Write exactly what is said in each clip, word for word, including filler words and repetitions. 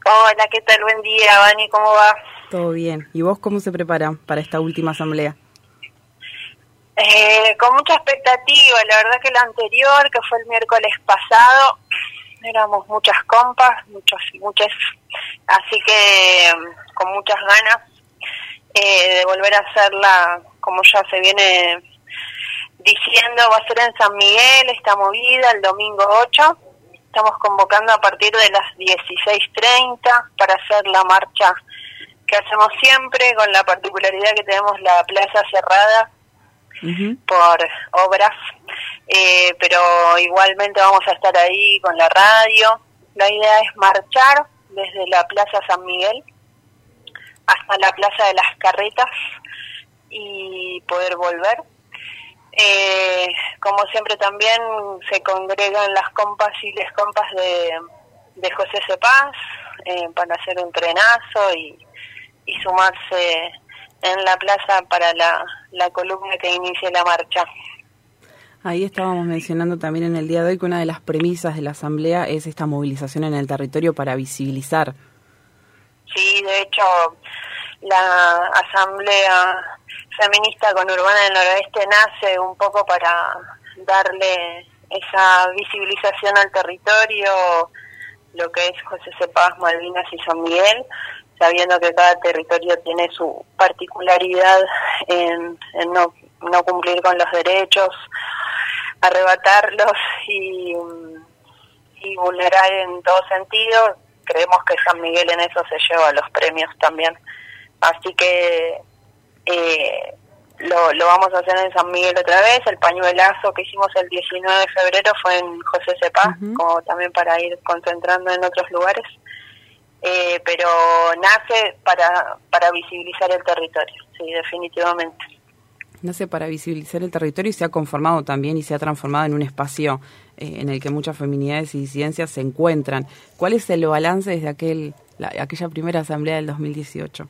Hola, ¿qué tal? Buen día, Vani, ¿cómo va? Todo bien. ¿Y vos cómo se prepara para esta última asamblea? Eh, con mucha expectativa, la verdad que la anterior, que fue el miércoles pasado, éramos muchas compas, muchos y muchas, así que con muchas ganas eh, de volver a hacerla, como ya se viene diciendo, va a ser en San Miguel esta movida el domingo ocho. Estamos convocando a partir de las dieciséis treinta para hacer la marcha que hacemos siempre, con la particularidad que tenemos la plaza cerrada uh-huh. por obras, eh, pero igualmente vamos a estar ahí con la radio. La idea es marchar desde la Plaza San Miguel hasta la Plaza de las Carretas y poder volver. Eh, como siempre también se congregan las compas y les compas de, de José Cepaz eh, para hacer un trenazo y, y sumarse en la plaza para la, la columna que inicie la marcha. Ahí estábamos mencionando también en el día de hoy que una de las premisas de la asamblea es esta movilización en el territorio para visibilizar. Sí, de hecho la asamblea feminista conurbana del noroeste nace un poco para darle esa visibilización al territorio, lo que es José Cepaz, Malvinas y San Miguel, sabiendo que cada territorio tiene su particularidad en, en no, no cumplir con los derechos, arrebatarlos y, y vulnerar en todo sentido. Creemos que San Miguel en eso se lleva los premios también. Así que eh, lo, lo vamos a hacer en San Miguel otra vez. El pañuelazo que hicimos el diecinueve de febrero fue en José Cepaz, uh-huh. como también para ir concentrando en otros lugares. Eh, pero nace para, para visibilizar el territorio, sí, definitivamente. Nace para visibilizar el territorio y se ha conformado también y se ha transformado en un espacio eh, en el que muchas feminidades y disidencias se encuentran. ¿Cuál es el balance desde aquel la, aquella primera asamblea del dos mil dieciocho?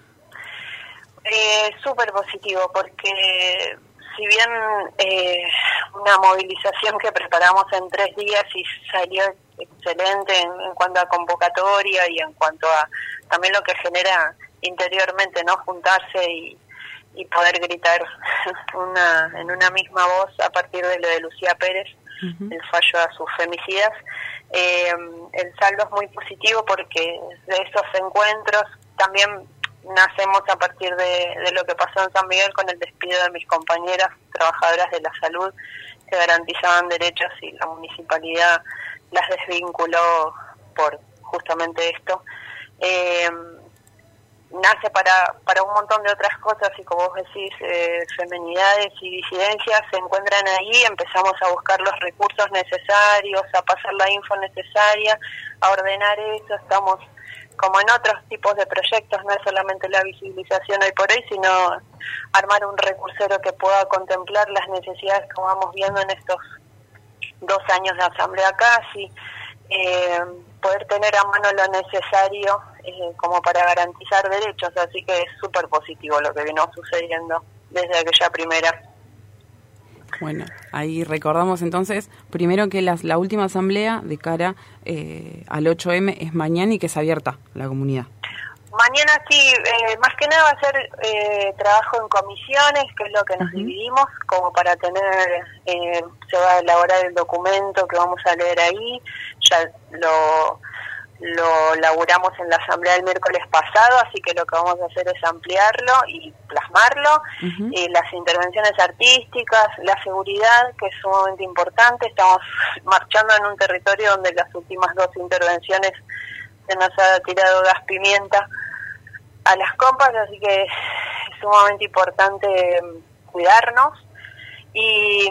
Eh, súper positivo, porque si bien eh, una movilización que preparamos en tres días y salió excelente en, en cuanto a convocatoria y en cuanto a también lo que genera interiormente, ¿no? Juntarse y, y poder gritar una en una misma voz a partir de lo de Lucía Pérez, uh-huh. el fallo a sus femicidas. Eh, el saldo es muy positivo porque de esos encuentros también nacemos a partir de, de lo que pasó en San Miguel con el despido de mis compañeras trabajadoras de la salud que garantizaban derechos y la municipalidad las desvinculó por justamente esto. Eh, nace para para un montón de otras cosas y como vos decís, eh, feminidades y disidencias se encuentran ahí. Empezamos a buscar los recursos necesarios, a pasar la info necesaria, a ordenar eso. Estamos como en otros tipos de proyectos, no es solamente la visibilización hoy por hoy, sino armar un recursero que pueda contemplar las necesidades que vamos viendo en estos dos años de asamblea casi, eh, poder tener a mano lo necesario eh, como para garantizar derechos, así que es súper positivo lo que vino sucediendo desde aquella primera. Bueno, ahí recordamos entonces, primero que las, la última asamblea de cara eh, al ocho eme es mañana y que es abierta a la comunidad. Mañana sí, eh, más que nada va a ser eh, trabajo en comisiones, que es lo que nos uh-huh. dividimos, como para tener, eh, se va a elaborar el documento que vamos a leer ahí, ya lo... lo laburamos en la asamblea del miércoles pasado, así que lo que vamos a hacer es ampliarlo y plasmarlo. Uh-huh. Y las intervenciones artísticas, la seguridad, que es sumamente importante. Estamos marchando en un territorio donde las últimas dos intervenciones se nos ha tirado gas pimienta a las compas, así que es sumamente importante cuidarnos. Y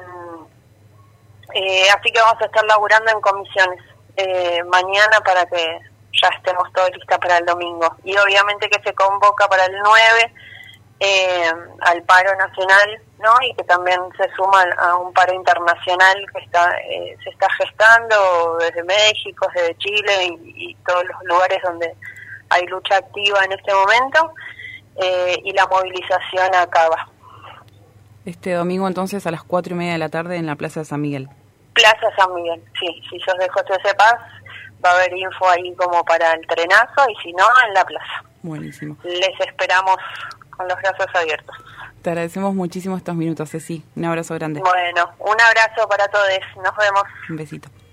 eh, así que vamos a estar laburando en comisiones Eh, mañana para que ya estemos todos listas para el domingo. Y obviamente que se convoca para el nueve eh, al paro nacional, ¿no? Y que también se suma a un paro internacional que está eh, se está gestando desde México, desde Chile y, y todos los lugares donde hay lucha activa en este momento, eh, y la movilización acaba. Este domingo entonces a las cuatro y media de la tarde en la Plaza de San Miguel. Plaza San Miguel, sí, si sos de José Cepaz, va a haber info ahí como para el trenazo y si no, en la plaza. Buenísimo. Les esperamos con los brazos abiertos. Te agradecemos muchísimo estos minutos, Ceci. Un abrazo grande. Bueno, un abrazo para todos. Nos vemos. Un besito.